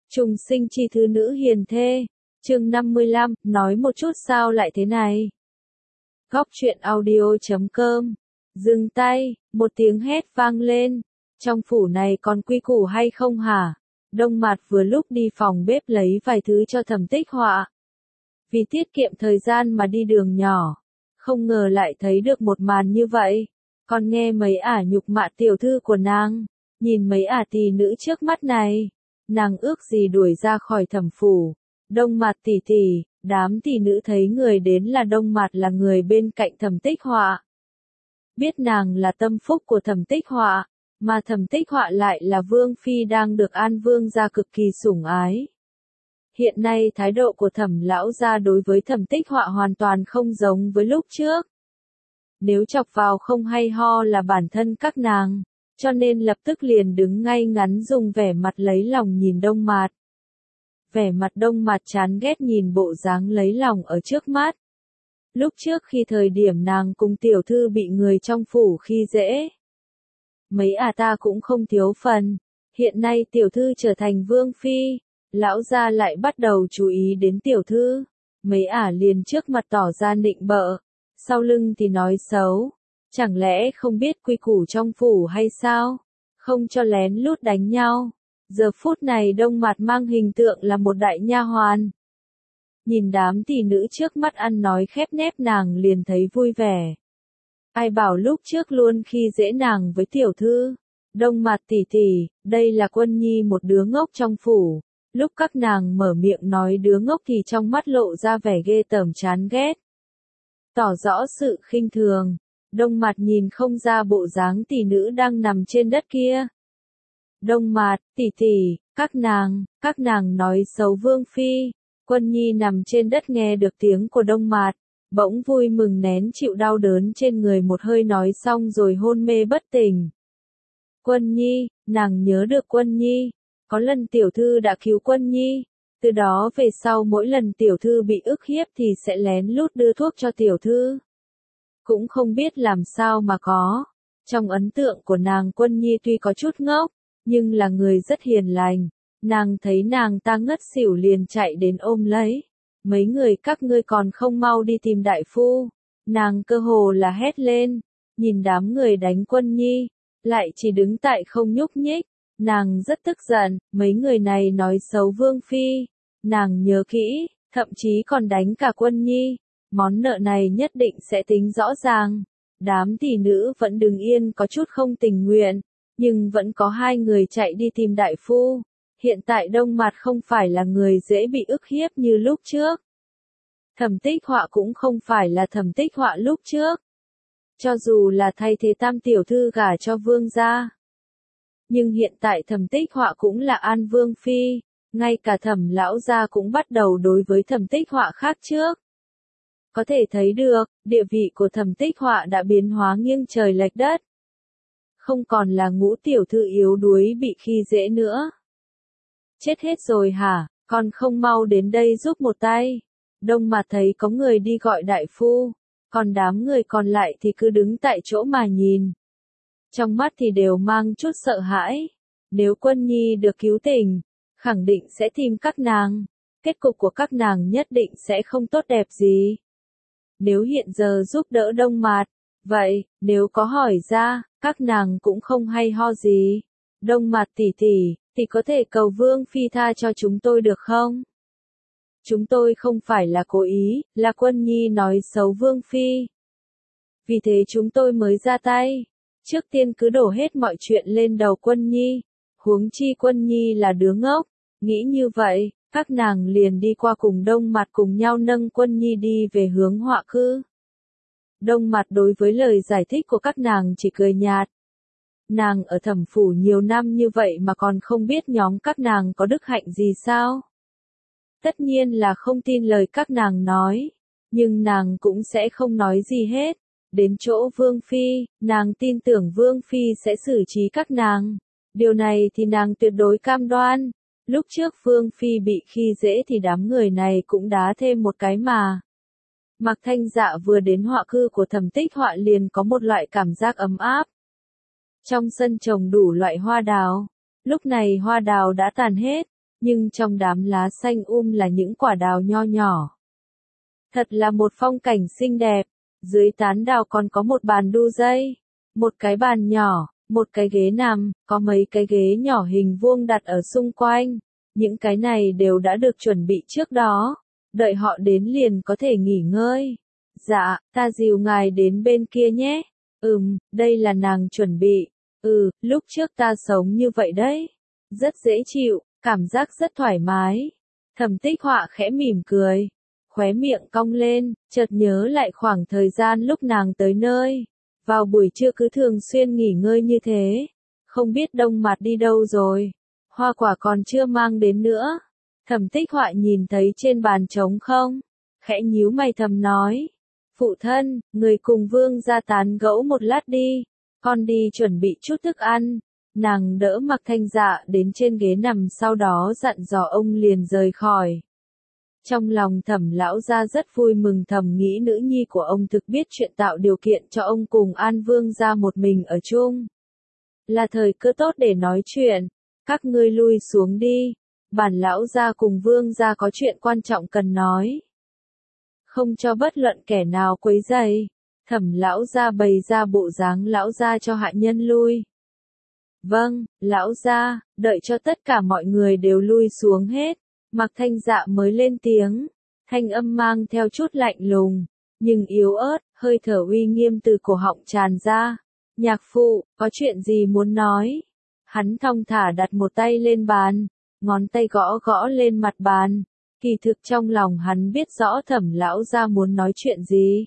Trùng sinh chi thứ nữ hiền thê. Chương 55, nói một chút sao lại thế này. Góc truyện audio.com. Dừng tay, một tiếng hét vang lên. Trong phủ này còn quy củ hay không hả? Đông Mạt vừa lúc đi phòng bếp lấy vài thứ cho Thẩm Tích Họa. Vì tiết kiệm thời gian mà đi đường nhỏ, không ngờ lại thấy được một màn như vậy. Còn nghe mấy ả nhục mạ tiểu thư của nàng, nhìn mấy ả tỷ nữ trước mắt này, nàng ước gì đuổi ra khỏi Thẩm phủ. Đông Mạt tỷ tỷ, đám tỷ nữ thấy người đến là Đông Mạt là người bên cạnh Thẩm Tích Họa. Biết nàng là tâm phúc của Thẩm Tích Họa, mà Thẩm Tích Họa lại là vương phi đang được An vương gia cực kỳ sủng ái. Hiện nay thái độ của Thẩm lão gia đối với Thẩm Tích Họa hoàn toàn không giống với lúc trước. Nếu chọc vào không hay ho là bản thân các nàng, cho nên lập tức liền đứng ngay ngắn dùng vẻ mặt lấy lòng nhìn Đông Mạt. Vẻ mặt Đông Mạt chán ghét nhìn bộ dáng lấy lòng ở trước mắt. Lúc trước khi thời điểm nàng cùng tiểu thư bị người trong phủ khi dễ, mấy ta cũng không thiếu phần. Hiện nay tiểu thư trở thành vương phi, lão gia lại bắt đầu chú ý đến tiểu thư. Mấy liền trước mặt tỏ ra nịnh bợ, sau lưng thì nói xấu. Chẳng lẽ không biết quy củ trong phủ hay sao? Không cho lén lút đánh nhau. Giờ phút này Đông Mạt mang hình tượng là một đại nha hoàn. Nhìn đám tỷ nữ trước mắt ăn nói khép nép nàng liền thấy vui vẻ. Ai bảo lúc trước luôn khi dễ nàng với tiểu thư. Đông Mạt tỷ tỷ, đây là Quân Nhi một đứa ngốc trong phủ. Lúc các nàng mở miệng nói đứa ngốc thì trong mắt lộ ra vẻ ghê tởm chán ghét. Tỏ rõ sự khinh thường. Đông Mạt nhìn không ra bộ dáng tỷ nữ đang nằm trên đất kia. Đông Mạt, tỷ tỷ, các nàng nói xấu vương phi. Quân Nhi nằm trên đất nghe được tiếng của Đông Mạt, bỗng vui mừng nén chịu đau đớn trên người một hơi nói xong rồi hôn mê bất tỉnh. Quân Nhi, nàng nhớ được Quân Nhi, có lần tiểu thư đã cứu Quân Nhi, từ đó về sau mỗi lần tiểu thư bị ức hiếp thì sẽ lén lút đưa thuốc cho tiểu thư. Cũng không biết làm sao mà có. Trong ấn tượng của nàng Quân Nhi tuy có chút ngốc, nhưng là người rất hiền lành. Nàng thấy nàng ta ngất xỉu liền chạy đến ôm lấy. Mấy người các ngươi còn không mau đi tìm đại phu. Nàng cơ hồ là hét lên. Nhìn đám người đánh Quân Nhi, lại chỉ đứng tại không nhúc nhích. Nàng rất tức giận, mấy người này nói xấu vương phi. Nàng nhớ kỹ, thậm chí còn đánh cả Quân Nhi. Món nợ này nhất định sẽ tính rõ ràng. Đám tỷ nữ vẫn đứng yên có chút không tình nguyện, nhưng vẫn có hai người chạy đi tìm đại phu. Hiện tại Đông Mạt không phải là người dễ bị ức hiếp như lúc trước. Thẩm Tích Họa cũng không phải là Thẩm Tích Họa lúc trước. Cho dù là thay thế tam tiểu thư gả cho vương gia, nhưng hiện tại Thẩm Tích Họa cũng là An vương phi, ngay cả Thẩm lão gia cũng bắt đầu đối với Thẩm Tích Họa khác trước. Có thể thấy được, địa vị của Thẩm Tích Họa đã biến hóa nghiêng trời lệch đất. Không còn là ngũ tiểu thư yếu đuối bị khi dễ nữa. Chết hết rồi hả, còn không mau đến đây giúp một tay. Đông Mạt thấy có người đi gọi đại phu, còn đám người còn lại thì cứ đứng tại chỗ mà nhìn. Trong mắt thì đều mang chút sợ hãi. Nếu Quân Nhi được cứu tỉnh, khẳng định sẽ tìm các nàng. Kết cục của các nàng nhất định sẽ không tốt đẹp gì. Nếu hiện giờ giúp đỡ Đông Mạt, vậy, nếu có hỏi ra, các nàng cũng không hay ho gì. Đông Mạt tỷ tỷ, thì có thể cầu vương phi tha cho chúng tôi được không? Chúng tôi không phải là cố ý, là Quân Nhi nói xấu vương phi. Vì thế chúng tôi mới ra tay. Trước tiên cứ đổ hết mọi chuyện lên đầu Quân Nhi. Huống chi Quân Nhi là đứa ngốc. Nghĩ như vậy, các nàng liền đi qua cùng Đông Mạt cùng nhau nâng Quân Nhi đi về hướng Họa cư. Đông Mạt đối với lời giải thích của các nàng chỉ cười nhạt. Nàng ở Thẩm phủ nhiều năm như vậy mà còn không biết nhóm các nàng có đức hạnh gì sao? Tất nhiên là không tin lời các nàng nói, nhưng nàng cũng sẽ không nói gì hết. Đến chỗ vương phi, nàng tin tưởng vương phi sẽ xử trí các nàng. Điều này thì nàng tuyệt đối cam đoan. Lúc trước vương phi bị khi dễ thì đám người này cũng đá thêm một cái mà. Mạc Thanh Dạ vừa đến Họa cư của Thẩm Tích Họa liền có một loại cảm giác ấm áp. Trong sân trồng đủ loại hoa đào. Lúc này hoa đào đã tàn hết, nhưng trong đám lá xanh là những quả đào nho nhỏ. Thật là một phong cảnh xinh đẹp, dưới tán đào còn có một bàn đu dây, một cái bàn nhỏ, một cái ghế nằm, có mấy cái ghế nhỏ hình vuông đặt ở xung quanh, những cái này đều đã được chuẩn bị trước đó, đợi họ đến liền có thể nghỉ ngơi. Dạ, ta dìu ngài đến bên kia nhé. Đây là nàng chuẩn bị. Lúc trước ta sống như vậy đấy. Rất dễ chịu, cảm giác rất thoải mái. Thẩm Tích Họa khẽ mỉm cười, khóe miệng cong lên, chợt nhớ lại khoảng thời gian lúc nàng tới nơi. Vào buổi trưa cứ thường xuyên nghỉ ngơi như thế. Không biết Đông Mạt đi đâu rồi. Hoa quả còn chưa mang đến nữa. Thẩm Tích Họa nhìn thấy trên bàn trống không, khẽ nhíu mày thầm nói. Phụ thân, người cùng Vương gia tán gẫu một lát đi, con đi chuẩn bị chút thức ăn. Nàng đỡ Mạc Thanh Dạ đến trên ghế nằm, sau đó dặn dò ông liền rời khỏi. Trong lòng Thẩm lão gia rất vui mừng, thầm nghĩ nữ nhi của ông thực biết chuyện, tạo điều kiện cho ông cùng An Vương gia một mình ở chung. Là thời cơ tốt để nói chuyện, các ngươi lui xuống đi, bản lão gia cùng Vương gia có chuyện quan trọng cần nói. Không cho bất luận kẻ nào quấy rầy. Thẩm lão gia bày ra bộ dáng lão gia cho hạ nhân lui. Vâng, lão gia, đợi cho tất cả mọi người đều lui xuống hết, Mạc Thanh Dạ mới lên tiếng, thanh âm mang theo chút lạnh lùng, nhưng yếu ớt, hơi thở uy nghiêm từ cổ họng tràn ra. Nhạc phụ, có chuyện gì muốn nói? Hắn thong thả đặt một tay lên bàn, ngón tay gõ gõ lên mặt bàn. Kỳ thực trong lòng hắn biết rõ Thẩm lão gia muốn nói chuyện gì.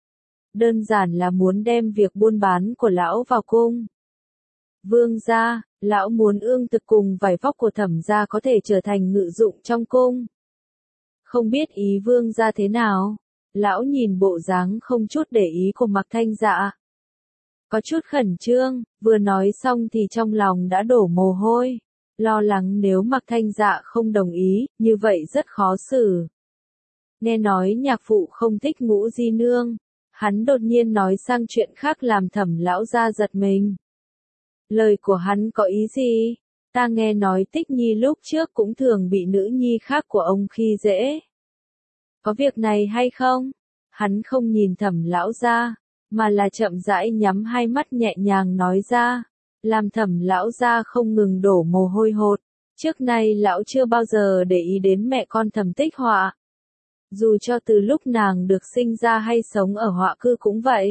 Đơn giản là muốn đem việc buôn bán của lão vào cung. Vương gia, lão muốn ương thực cùng vải vóc của Thẩm gia có thể trở thành ngự dụng trong cung. Không biết ý Vương gia thế nào? Lão nhìn bộ dáng không chút để ý của Mạc Thanh Dạ, có chút khẩn trương, vừa nói xong thì trong lòng đã đổ mồ hôi. Lo lắng nếu Mạc Thanh Dạ không đồng ý, như vậy rất khó xử. Nghe nói nhạc phụ không thích Ngũ Di Nương, hắn đột nhiên nói sang chuyện khác làm Thẩm lão gia giật mình. Lời của hắn có ý gì? Ta nghe nói Tích Nhi lúc trước cũng thường bị nữ nhi khác của ông khi dễ. Có việc này hay không? Hắn không nhìn Thẩm lão gia, mà là chậm rãi nhắm hai mắt nhẹ nhàng nói ra, làm Thẩm lão gia không ngừng đổ mồ hôi hột. Trước nay lão chưa bao giờ để ý đến mẹ con Thẩm Tích Họa. Dù cho từ lúc nàng được sinh ra hay sống ở Họa cư cũng vậy.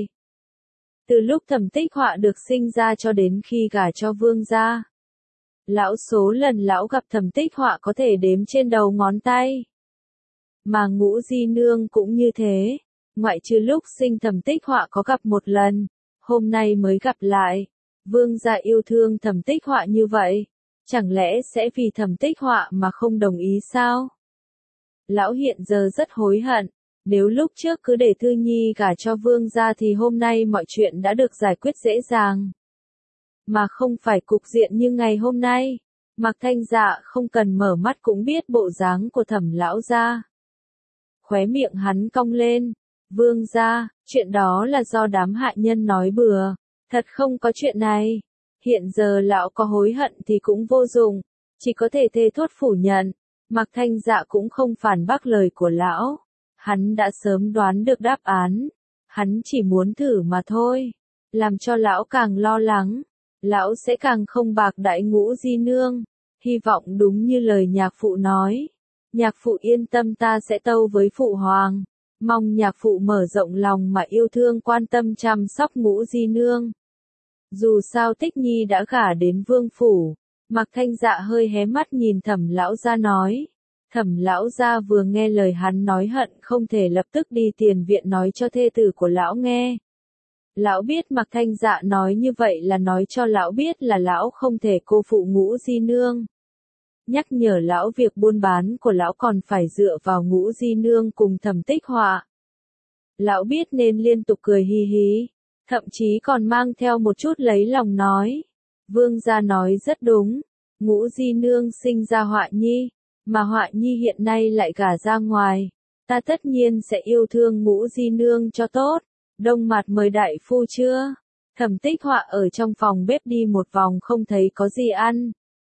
Từ lúc Thẩm Tích Họa được sinh ra cho đến khi gả cho Vương gia, lão số lần lão gặp Thẩm Tích Họa có thể đếm trên đầu ngón tay. Mà Ngũ Di Nương cũng như thế, ngoại trừ lúc sinh Thẩm Tích Họa có gặp một lần, hôm nay mới gặp lại. Vương gia yêu thương Thẩm Tích Họa như vậy, chẳng lẽ sẽ vì Thẩm Tích Họa mà không đồng ý sao? Lão hiện giờ rất hối hận, nếu lúc trước cứ để Thư Nhi gả cho Vương gia thì hôm nay mọi chuyện đã được giải quyết dễ dàng. Mà không phải cục diện như ngày hôm nay. Mạc Thanh Dạ không cần mở mắt cũng biết bộ dáng của Thẩm lão gia. Khóe miệng hắn cong lên. Vương gia, chuyện đó là do đám hạ nhân nói bừa, thật không có chuyện này. Hiện giờ lão có hối hận thì cũng vô dụng, chỉ có thể thề thốt phủ nhận. Mạc Thanh Dạ cũng không phản bác lời của lão. Hắn đã sớm đoán được đáp án. Hắn chỉ muốn thử mà thôi. Làm cho lão càng lo lắng, lão sẽ càng không bạc đãi Ngũ Di Nương. Hy vọng đúng như lời nhạc phụ nói. Nhạc phụ yên tâm, ta sẽ tâu với phụ hoàng. Mong nhạc phụ mở rộng lòng mà yêu thương quan tâm chăm sóc Ngũ Di Nương. Dù sao Tích Nhi đã gả đến vương phủ. Mạc Thanh Dạ hơi hé mắt nhìn Thẩm lão gia nói. Thẩm lão gia vừa nghe lời hắn nói hận không thể lập tức đi tiền viện nói cho thê tử của lão nghe. Lão biết Mạc Thanh Dạ nói như vậy là nói cho lão biết là lão không thể cô phụ Ngũ Di Nương. Nhắc nhở lão việc buôn bán của lão còn phải dựa vào Ngũ Di Nương cùng Thẩm Tích Họa. Lão biết nên liên tục cười hi hi, thậm chí còn mang theo một chút lấy lòng nói. Vương gia nói rất đúng, Ngũ Di Nương sinh ra Họa Nhi, mà Họa Nhi hiện nay lại gả ra ngoài. Ta tất nhiên sẽ yêu thương Ngũ Di Nương cho tốt. Đông Mạt mời đại phu chưa? Thẩm Tích Họa ở trong phòng bếp đi một vòng không thấy có gì ăn.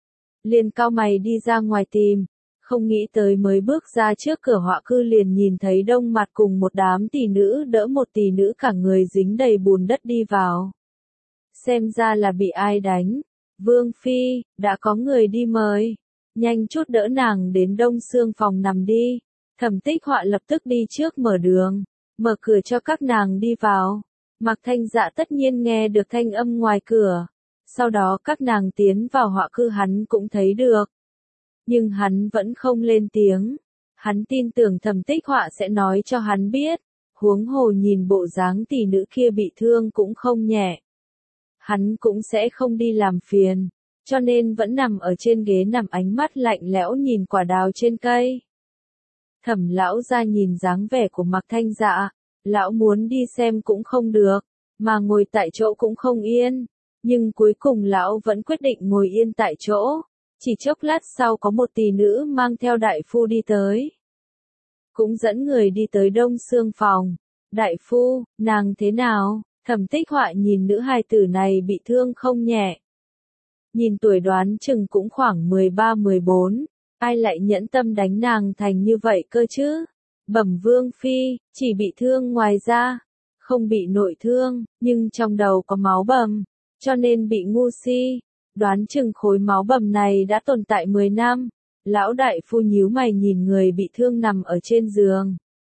liền cau mày đi ra ngoài tìm, không nghĩ tới mới bước ra trước cửa họa cư liền nhìn thấy Đông Mặt cùng một đám tỷ nữ đỡ một tỷ nữ cả người dính đầy bùn đất đi vào. Xem ra là bị ai đánh. Vương Phi, đã có người đi mời. Nhanh chút đỡ nàng đến Đông Xương phòng nằm đi. Thẩm Tích Họa lập tức đi trước mở đường, mở cửa cho các nàng đi vào. Mạc Thanh Dạ tất nhiên nghe được thanh âm ngoài cửa. Sau đó các nàng tiến vào họa cư hắn cũng thấy được. Nhưng hắn vẫn không lên tiếng. Hắn tin tưởng Thẩm Tích Họa sẽ nói cho hắn biết. Huống hồ nhìn bộ dáng tỷ nữ kia bị thương cũng không nhẹ. Hắn cũng sẽ không đi làm phiền. Cho nên vẫn nằm ở trên ghế nằm ánh mắt lạnh lẽo nhìn quả đào trên cây. Thẩm lão ra nhìn dáng vẻ của Mạc Thanh Dạ. Lão muốn đi xem cũng không được. Mà ngồi tại chỗ cũng không yên. Nhưng cuối cùng lão vẫn quyết định ngồi yên tại chỗ. Chỉ chốc lát sau có một tỷ nữ mang theo đại phu đi tới. Cũng dẫn người đi tới Đông Xương phòng. Đại phu, nàng thế nào? Thẩm Tích Họa nhìn nữ hài tử này bị thương không nhẹ. Nhìn tuổi đoán chừng cũng khoảng 13-14. Ai lại nhẫn tâm đánh nàng thành như vậy cơ chứ? Bẩm Vương Phi, chỉ bị thương ngoài ra. Không bị nội thương, nhưng trong đầu có máu bầm. Cho nên bị ngu si. Đoán chừng khối máu bầm này đã tồn tại 10 năm. Lão đại phu nhíu mày nhìn người bị thương nằm ở trên giường.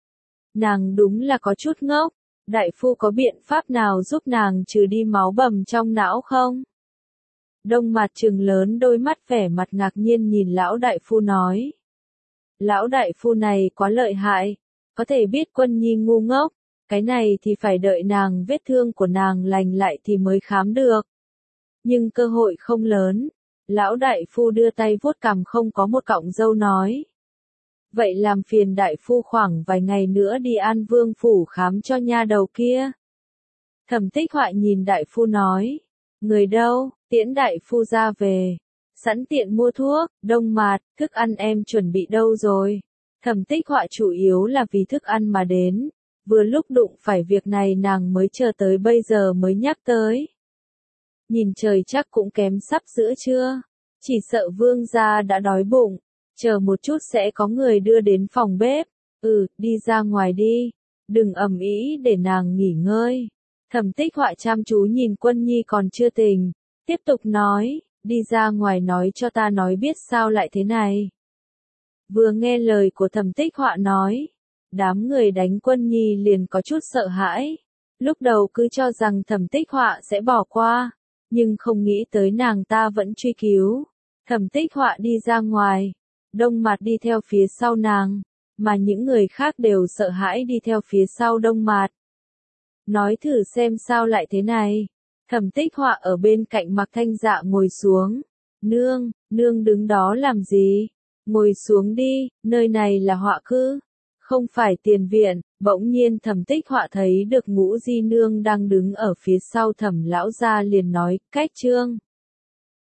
Nàng đúng là có chút ngốc. Đại phu có biện pháp nào giúp nàng trừ đi máu bầm trong não không? Đông Mặt trừng lớn đôi mắt vẻ mặt ngạc nhiên nhìn lão đại phu nói. Lão đại phu này quá lợi hại. Có thể biết Quân Nhi ngu ngốc. Cái này thì phải đợi nàng vết thương của nàng lành lại thì mới khám được. Nhưng cơ hội không lớn. Lão đại phu đưa tay vuốt cằm không có một cọng râu nói. Vậy làm phiền đại phu khoảng vài ngày nữa đi An Vương phủ khám cho nha đầu kia. Thẩm Tích Họa nhìn đại phu nói. Người đâu, tiễn đại phu ra về. Sẵn tiện mua thuốc, Đông Mặt, thức ăn em chuẩn bị đâu rồi. Thẩm Tích Họa chủ yếu là vì thức ăn mà đến. Vừa lúc đụng phải việc này nàng mới chờ tới bây giờ mới nhắc tới. Nhìn trời chắc cũng kém sắp giữa trưa. Chỉ sợ vương gia đã đói bụng. Chờ một chút sẽ có người đưa đến phòng bếp. Đi ra ngoài đi. Đừng ầm ĩ để nàng nghỉ ngơi. Thẩm Tích Họa chăm chú nhìn Quân Nhi còn chưa tỉnh. Tiếp tục nói, đi ra ngoài nói cho ta nói biết sao lại thế này. Vừa nghe lời của Thẩm Tích Họa nói. Đám người đánh Quân Nhi liền có chút sợ hãi. Lúc đầu cứ cho rằng Thẩm Tích Họa sẽ bỏ qua. Nhưng không nghĩ tới nàng ta vẫn truy cứu. Thẩm Tích Họa đi ra ngoài. Đông Mặt đi theo phía sau nàng. Mà những người khác đều sợ hãi đi theo phía sau Đông Mặt. Nói thử xem sao lại thế này. Thẩm Tích Họa ở bên cạnh Mạc Thanh Dạ ngồi xuống. Nương đứng đó làm gì? Ngồi xuống đi, nơi này là họa cư. Không phải tiền viện. Bỗng nhiên Thẩm Tích Họa thấy được Ngũ Di Nương đang đứng ở phía sau Thẩm lão gia liền nói, cách trương.